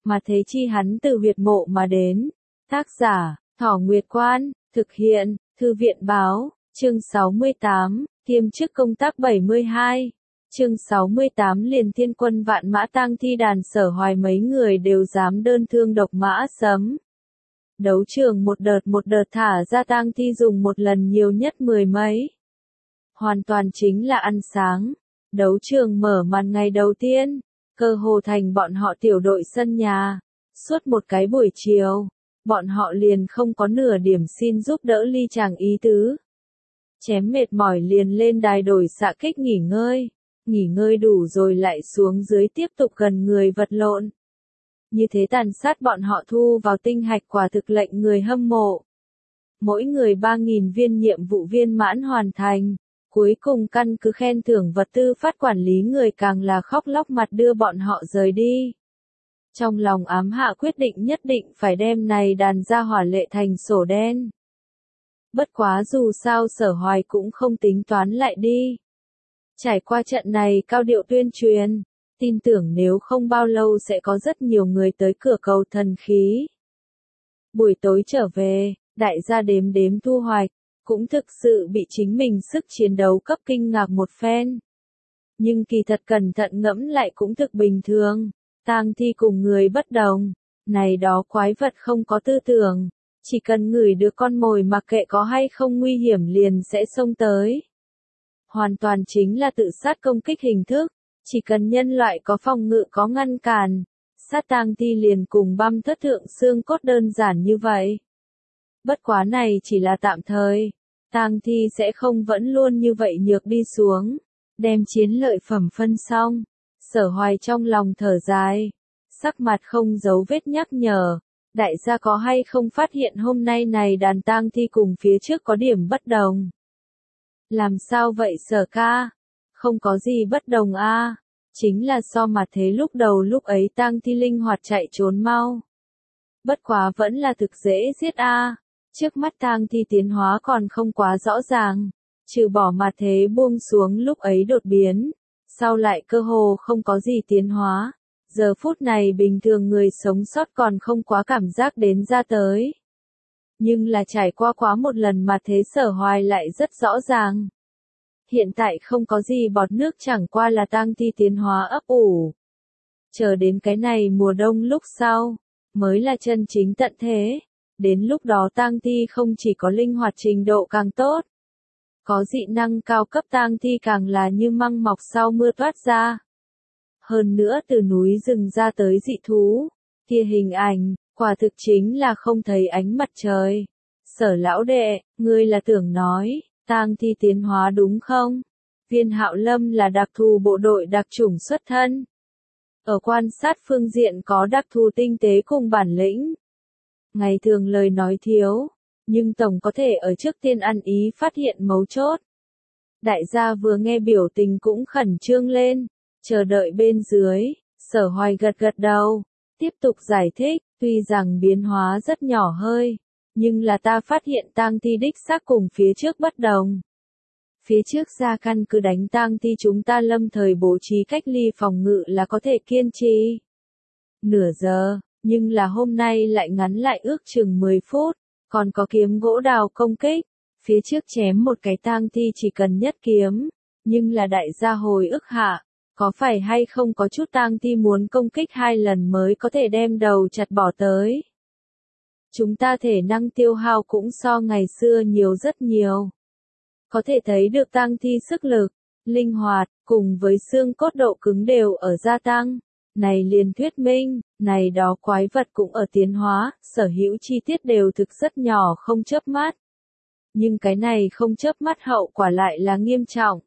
mà thế chi hắn từ huyệt mộ mà đến. Tác giả, Thỏ Nguyệt Quan, thực hiện, Thư viện Báo, chương 68, kiêm chức công tác 72. Chương 68 liền thiên quân vạn mã tang thi đàn Sở Hoài mấy người đều dám đơn thương độc mã sấm. Đấu trường một đợt thả ra tang thi dùng một lần nhiều nhất 10 mấy. Hoàn toàn chính là ăn sáng. Đấu trường mở màn ngày đầu tiên, cơ hồ thành bọn họ tiểu đội sân nhà. Suốt một cái buổi chiều, bọn họ liền không có nửa điểm xin giúp đỡ ly chàng ý tứ. Chém mệt mỏi liền lên đài đổi xạ kích nghỉ ngơi đủ rồi lại xuống dưới tiếp tục gần người vật lộn. Như thế tàn sát bọn họ thu vào tinh hạch quả thực lệnh người hâm mộ. Mỗi người 3.000 viên nhiệm vụ viên mãn hoàn thành, cuối cùng căn cứ khen thưởng vật tư phát quản lý người càng là khóc lóc mặt đưa bọn họ rời đi. Trong lòng ám hạ quyết định nhất định phải đem này đàn ra hỏa lệ thành sổ đen. Bất quá dù sao Sở Hoài cũng không tính toán lại đi. Trải qua trận này cao điệu tuyên truyền, tin tưởng nếu không bao lâu sẽ có rất nhiều người tới cửa cầu thần khí. Buổi tối trở về, đại gia đếm thu hoạch, cũng thực sự bị chính mình sức chiến đấu cấp kinh ngạc một phen. Nhưng kỳ thật cẩn thận ngẫm lại cũng thực bình thường, tang thi cùng người bất đồng, này đó quái vật không có tư tưởng, chỉ cần ngửi được con mồi mặc kệ có hay không nguy hiểm liền sẽ xông tới. Hoàn toàn chính là tự sát công kích hình thức, chỉ cần nhân loại có phòng ngự có ngăn cản, sát tang thi liền cùng băm thất thượng xương cốt đơn giản như vậy. Bất quá này chỉ là tạm thời, tang thi sẽ không vẫn luôn như vậy nhược đi xuống, đem chiến lợi phẩm phân xong. Sở Hoài trong lòng thở dài, sắc mặt không giấu vết nhắc nhở, đại gia có hay không phát hiện hôm nay này đàn tang thi cùng phía trước có điểm bất đồng. Làm sao vậy Sở ca? Không có gì bất đồng a, chính là so mà thế lúc đầu lúc ấy tang thi linh hoạt chạy trốn mau. Bất quá vẫn là thực dễ giết a, trước mắt tang thi tiến hóa còn không quá rõ ràng, trừ bỏ mà thế buông xuống lúc ấy đột biến, sau lại cơ hồ không có gì tiến hóa. Giờ phút này bình thường người sống sót còn không quá cảm giác đến ra tới. Nhưng là trải qua quá một lần mà thế Sở Hoài lại rất rõ ràng. Hiện tại không có gì bọt nước chẳng qua là tang thi tiến hóa ấp ủ. Chờ đến cái này mùa đông lúc sau, mới là chân chính tận thế. Đến lúc đó tang thi không chỉ có linh hoạt trình độ càng tốt. Có dị năng cao cấp tang thi càng là như măng mọc sau mưa toát ra. Hơn nữa từ núi rừng ra tới dị thú, kia hình ảnh, quả thực chính là không thấy ánh mặt trời. Sở lão đệ, ngươi là tưởng nói, tang thi tiến hóa đúng không? Viên Hạo Lâm là đặc thù bộ đội đặc chủng xuất thân. Ở quan sát phương diện có đặc thù tinh tế cùng bản lĩnh. Ngày thường lời nói thiếu, nhưng tổng có thể ở trước tiên ăn ý phát hiện mấu chốt. Đại gia vừa nghe biểu tình cũng khẩn trương lên, chờ đợi bên dưới, Sở Hoài gật đầu, tiếp tục giải thích, tuy rằng biến hóa rất nhỏ hơi, nhưng là ta phát hiện tang thi đích xác cùng phía trước bất đồng. Phía trước ra căn cứ đánh tang thi chúng ta lâm thời bố trí cách ly phòng ngự là có thể kiên trì nửa giờ, nhưng là hôm nay lại ngắn lại ước chừng 10 phút, còn có kiếm gỗ đào công kích. Phía trước chém một cái tang thi chỉ cần nhất kiếm, nhưng là đại gia hồi ức hạ, có phải hay không có chút tang thi muốn công kích 2 lần mới có thể đem đầu chặt bỏ tới. Chúng ta thể năng tiêu hao cũng so ngày xưa nhiều rất nhiều. Có thể thấy được tang thi sức lực, linh hoạt, cùng với xương cốt độ cứng đều ở gia tăng. Này liền thuyết minh, này đó quái vật cũng ở tiến hóa, sở hữu chi tiết đều thực rất nhỏ không chớp mắt. Nhưng cái này không chớp mắt hậu quả lại là nghiêm trọng.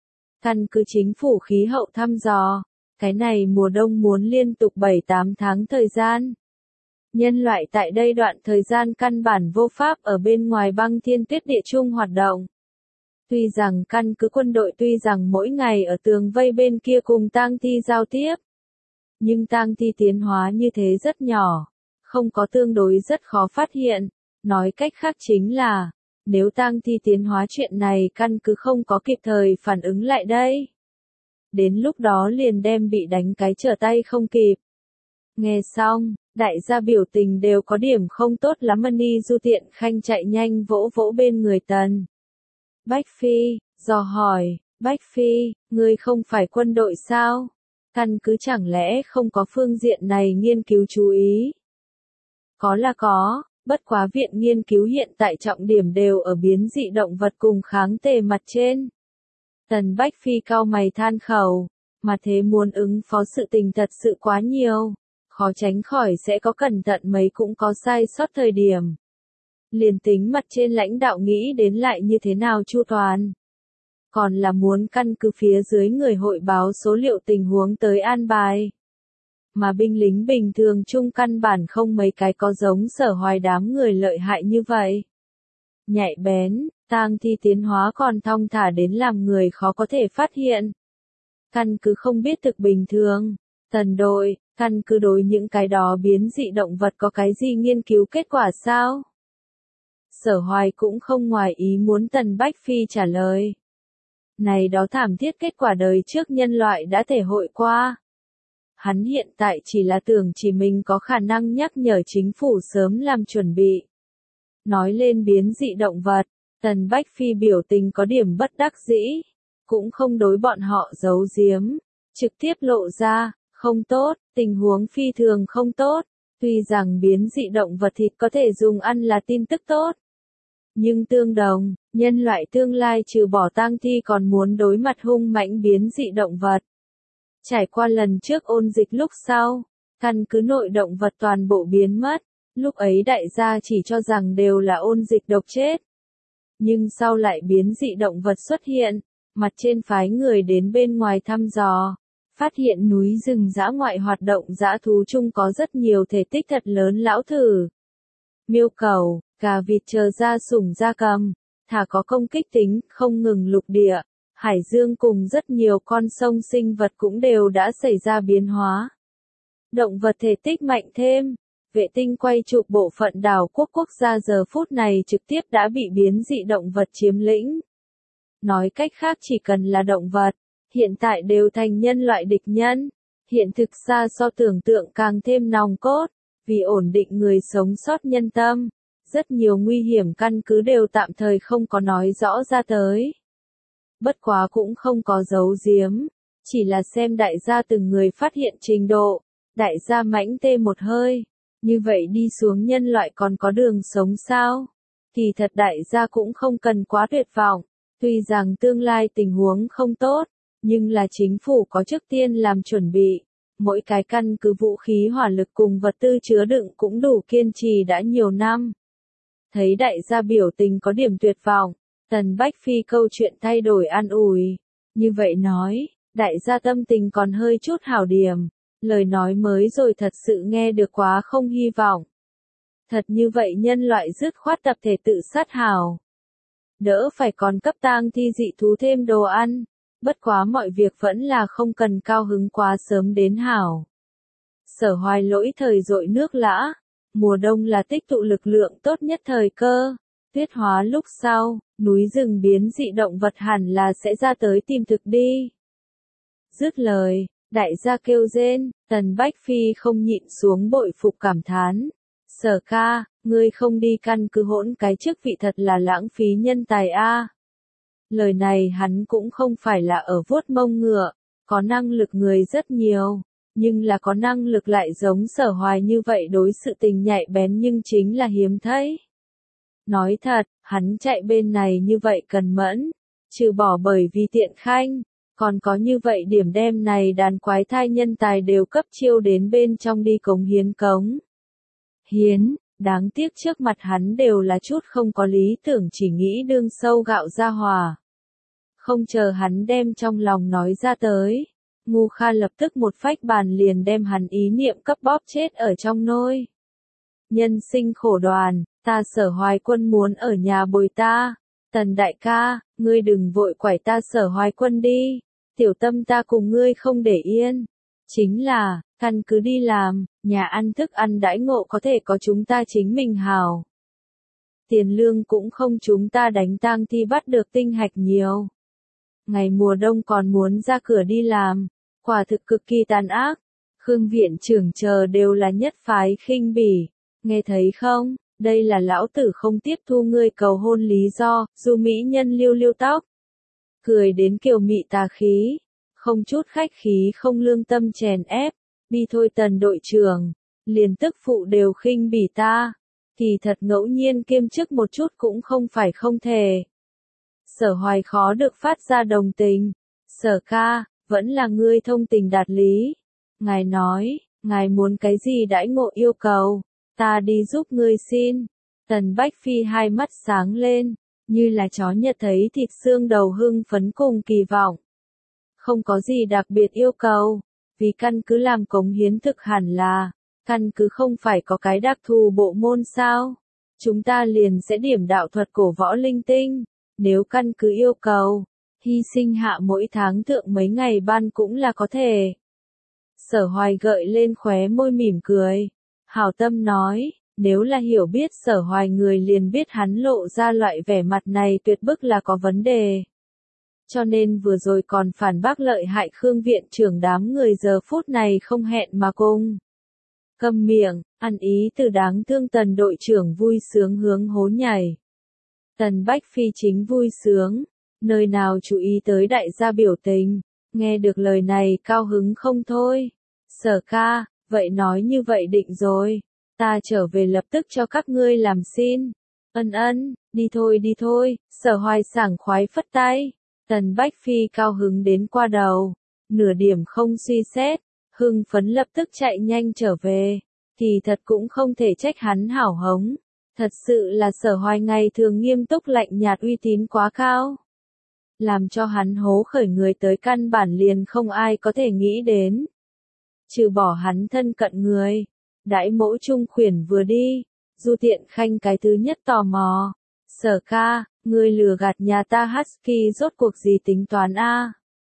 Căn cứ chính phủ khí hậu thăm dò, cái này mùa đông muốn liên tục 7-8 tháng thời gian. Nhân loại tại đây đoạn thời gian căn bản vô pháp ở bên ngoài băng thiên tuyết địa chung hoạt động. Tuy rằng căn cứ quân đội tuy rằng mỗi ngày ở tường vây bên kia cùng tang thi giao tiếp, nhưng tang thi tiến hóa như thế rất nhỏ, không có tương đối rất khó phát hiện. Nói cách khác chính là, nếu tang thi tiến hóa chuyện này căn cứ không có kịp thời phản ứng lại đây, đến lúc đó liền đem bị đánh cái trở tay không kịp. Nghe xong, đại gia biểu tình đều có điểm không tốt lắm. Ni Du tiện khanh chạy nhanh vỗ vỗ bên người Tần Bách Phi, dò hỏi, Bách Phi, ngươi không phải quân đội sao? Căn cứ chẳng lẽ không có phương diện này nghiên cứu chú ý? Có là có, bất quá viện nghiên cứu hiện tại trọng điểm đều ở biến dị động vật cùng kháng tề mặt trên. Tần Bách Phi cau mày than khẩu, mà thế muốn ứng phó sự tình thật sự quá nhiều, khó tránh khỏi sẽ có cẩn thận mấy cũng có sai sót thời điểm. Liền tính mặt trên lãnh đạo nghĩ đến lại như thế nào chu toàn. Còn là muốn căn cứ phía dưới người hội báo số liệu tình huống tới an bài. Mà binh lính bình thường chung căn bản không mấy cái có giống Sở Hoài đám người lợi hại như vậy. Nhạy bén, tang thi tiến hóa còn thong thả đến làm người khó có thể phát hiện. Căn cứ không biết thực bình thường, Tần đội, căn cứ đối những cái đó biến dị động vật có cái gì nghiên cứu kết quả sao? Sở Hoài cũng không ngoài ý muốn Tần Bách Phi trả lời. Này đó thảm thiết kết quả đời trước nhân loại đã thể hội qua. Hắn hiện tại chỉ là tưởng chỉ mình có khả năng nhắc nhở chính phủ sớm làm chuẩn bị. Nói lên biến dị động vật, Tần Bách Phi biểu tình có điểm bất đắc dĩ, cũng không đối bọn họ giấu giếm, trực tiếp lộ ra, không tốt, tình huống phi thường không tốt, tuy rằng biến dị động vật thịt có thể dùng ăn là tin tức tốt. Nhưng tương đồng, nhân loại tương lai trừ bỏ tang thi còn muốn đối mặt hung mãnh biến dị động vật. Trải qua lần trước ôn dịch lúc sau, căn cứ nội động vật toàn bộ biến mất, lúc ấy đại gia chỉ cho rằng đều là ôn dịch độc chết. Nhưng sau lại biến dị động vật xuất hiện, mặt trên phái người đến bên ngoài thăm dò, phát hiện núi rừng dã ngoại hoạt động dã thú chung có rất nhiều thể tích thật lớn lão thử. Miêu cẩu, gà vịt chờ gia sủng gia cầm, thả có công kích tính, không ngừng lục địa, hải dương cùng rất nhiều con sông sinh vật cũng đều đã xảy ra biến hóa. Động vật thể tích mạnh thêm, vệ tinh quay chụp bộ phận đảo quốc gia giờ phút này trực tiếp đã bị biến dị động vật chiếm lĩnh. Nói cách khác chỉ cần là động vật, hiện tại đều thành nhân loại địch nhân. Hiện thực xa so tưởng tượng càng thêm nòng cốt, vì ổn định người sống sót nhân tâm. Rất nhiều nguy hiểm căn cứ đều tạm thời không có nói rõ ra tới. Bất quá cũng không có giấu giếm, chỉ là xem đại gia từng người phát hiện trình độ, đại gia mãnh tê một hơi, như vậy đi xuống nhân loại còn có đường sống sao? Kỳ thật đại gia cũng không cần quá tuyệt vọng, tuy rằng tương lai tình huống không tốt, nhưng là chính phủ có trước tiên làm chuẩn bị, mỗi cái căn cứ vũ khí hỏa lực cùng vật tư chứa đựng cũng đủ kiên trì đã nhiều năm. Thấy đại gia biểu tình có điểm tuyệt vọng, Tần Bách Phi câu chuyện thay đổi an ủi. Như vậy nói, đại gia tâm tình còn hơi chút hảo điểm, lời nói mới rồi thật sự nghe được quá không hy vọng. Thật như vậy nhân loại dứt khoát tập thể tự sát hảo. Đỡ phải còn cấp tang thi dị thú thêm đồ ăn, bất quá mọi việc vẫn là không cần cao hứng quá sớm đến hảo. Sở Hoài lỗi thời dội nước lã. Mùa đông là tích tụ lực lượng tốt nhất thời cơ. Tuyết hóa lúc sau, núi rừng biến dị động vật hẳn là sẽ ra tới tìm thực đi. Dứt lời, đại gia kêu rên, Tần Bách Phi không nhịn xuống bội phục cảm thán. Sở ca, ngươi không đi căn cứ hỗn cái chức vị thật là lãng phí nhân tài a. Lời này hắn cũng không phải là ở vuốt mông ngựa, có năng lực người rất nhiều. Nhưng là có năng lực lại giống Sở Hoài như vậy đối sự tình nhạy bén nhưng chính là hiếm thấy. Nói thật, hắn chạy bên này như vậy cần mẫn, trừ bỏ bởi vì tiện khanh, còn có như vậy điểm đem này đàn quái thai nhân tài đều cấp chiêu đến bên trong đi cống hiến cống. Hiến, đáng tiếc trước mặt hắn đều là chút không có lý tưởng chỉ nghĩ đương sâu gạo ra hòa. Không chờ hắn đem trong lòng nói ra tới. Ngu Kha lập tức một phách bàn liền đem hắn ý niệm cấp bóp chết ở trong nôi. Nhân sinh khổ đoàn, ta Sở Hoài quân muốn ở nhà bồi ta. Tần đại ca, ngươi đừng vội quải ta Sở Hoài quân đi. Tiểu tâm ta cùng ngươi không để yên. Chính là, căn cứ đi làm, nhà ăn thức ăn đãi ngộ có thể có chúng ta chính mình hào. Tiền lương cũng không chúng ta đánh tang thi bắt được tinh hạch nhiều. Ngày mùa đông còn muốn ra cửa đi làm. Quả thực cực kỳ tàn ác, Khương viện trưởng chờ đều là nhất phái khinh bỉ. Nghe thấy không, đây là lão tử không tiếp thu ngươi cầu hôn lý do, dù mỹ nhân liêu liêu tóc. Cười đến kiều mị tà khí, không chút khách khí không lương tâm chèn ép, bi thôi Tần đội trưởng, liền tức phụ đều khinh bỉ ta, thì thật ngẫu nhiên kiêm chức một chút cũng không phải không thể. Sở Hoài khó được phát ra đồng tình, Sở ca, vẫn là ngươi thông tình đạt lý. Ngài nói, ngài muốn cái gì đãi ngộ yêu cầu, ta đi giúp ngươi xin. Tần Bách Phi hai mắt sáng lên, như là chó nhật thấy thịt xương đầu hưng phấn cùng kỳ vọng. Không có gì đặc biệt yêu cầu, vì căn cứ làm cống hiến thực hẳn là, căn cứ không phải có cái đặc thù bộ môn sao. Chúng ta liền sẽ điểm đạo thuật cổ võ linh tinh, nếu căn cứ yêu cầu, hy sinh hạ mỗi tháng thượng mấy ngày ban cũng là có thể. Sở Hoài gợi lên khóe môi mỉm cười, hảo tâm nói, nếu là hiểu biết Sở Hoài người liền biết hắn lộ ra loại vẻ mặt này tuyệt bức là có vấn đề. Cho nên vừa rồi còn phản bác lợi hại Khương viện trưởng đám người giờ phút này không hẹn mà cùng. Câm miệng, ăn ý từ đáng thương Tần đội trưởng vui sướng hướng hố nhảy. Tần Bách Phi chính vui sướng, nơi nào chú ý tới đại gia biểu tình, nghe được lời này cao hứng không thôi. Sở ca, vậy nói như vậy định rồi, ta trở về lập tức cho các ngươi làm xin. Ân, đi thôi, Sở Hoài sảng khoái phất tay. Tần Bách Phi cao hứng đến qua đầu, nửa điểm không suy xét, hưng phấn lập tức chạy nhanh trở về, thì thật cũng không thể trách hắn hảo hống. Thật sự là Sở Hoài ngày thường nghiêm túc lạnh nhạt uy tín quá cao. Làm cho hắn hố khởi người tới căn bản liền không ai có thể nghĩ đến. Trừ bỏ hắn thân cận người, đãi mẫu trung khuyển vừa đi, Du Tiện Khanh cái thứ nhất tò mò. Sở ca, ngươi lừa gạt nhà ta Husky rốt cuộc gì tính toán a?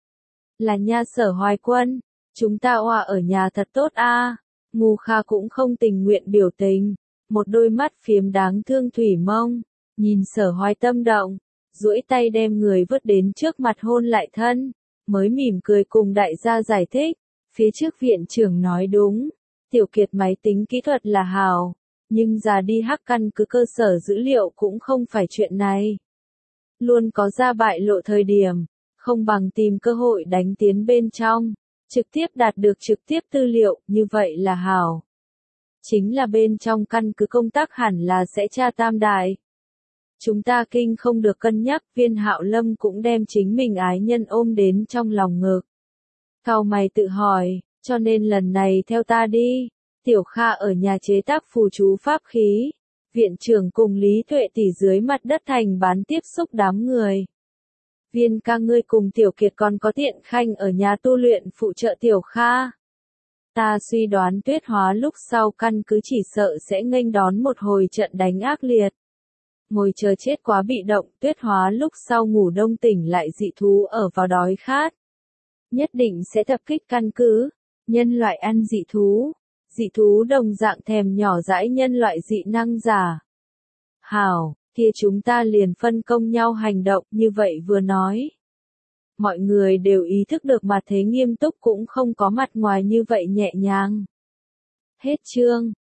Là nha Sở Hoài quân, chúng ta oa ở nhà thật tốt a. Ngu Kha cũng không tình nguyện biểu tình, một đôi mắt phiếm đáng thương thủy mông, nhìn Sở Hoài tâm động, duỗi tay đem người vớt đến trước mặt hôn lại thân, mới mỉm cười cùng đại gia giải thích, phía trước viện trưởng nói đúng, Tiểu Kiệt máy tính kỹ thuật là hào, nhưng già đi hack căn cứ cơ sở dữ liệu cũng không phải chuyện này. Luôn có ra bại lộ thời điểm, không bằng tìm cơ hội đánh tiến bên trong, trực tiếp đạt được trực tiếp tư liệu, như vậy là hảo. Chính là bên trong căn cứ công tác hẳn là sẽ tra tam đại. Chúng ta kinh không được cân nhắc, Viên Hạo Lâm cũng đem chính mình ái nhân ôm đến trong lòng ngực. Cau mày tự hỏi, cho nên lần này theo ta đi, Tiểu Kha ở nhà chế tác phù chú pháp khí, viện trưởng cùng Lý Tuệ tỷ dưới mặt đất thành bán tiếp xúc đám người. Viên ca ngươi cùng Tiểu Kiệt còn có Tiện Khanh ở nhà tu luyện phụ trợ Tiểu Kha. Ta suy đoán tuyết hóa lúc sau căn cứ chỉ sợ sẽ nghênh đón một hồi trận đánh ác liệt. Ngồi chờ chết quá bị động, tuyết hóa lúc sau ngủ đông tỉnh lại dị thú ở vào đói khát. Nhất định sẽ tập kích căn cứ, nhân loại ăn dị thú đồng dạng thèm nhỏ dãi nhân loại dị năng giả. Hảo, kia chúng ta liền phân công nhau hành động, như vậy vừa nói. Mọi người đều ý thức được mặt thế nghiêm túc cũng không có mặt ngoài như vậy nhẹ nhàng. Hết chương.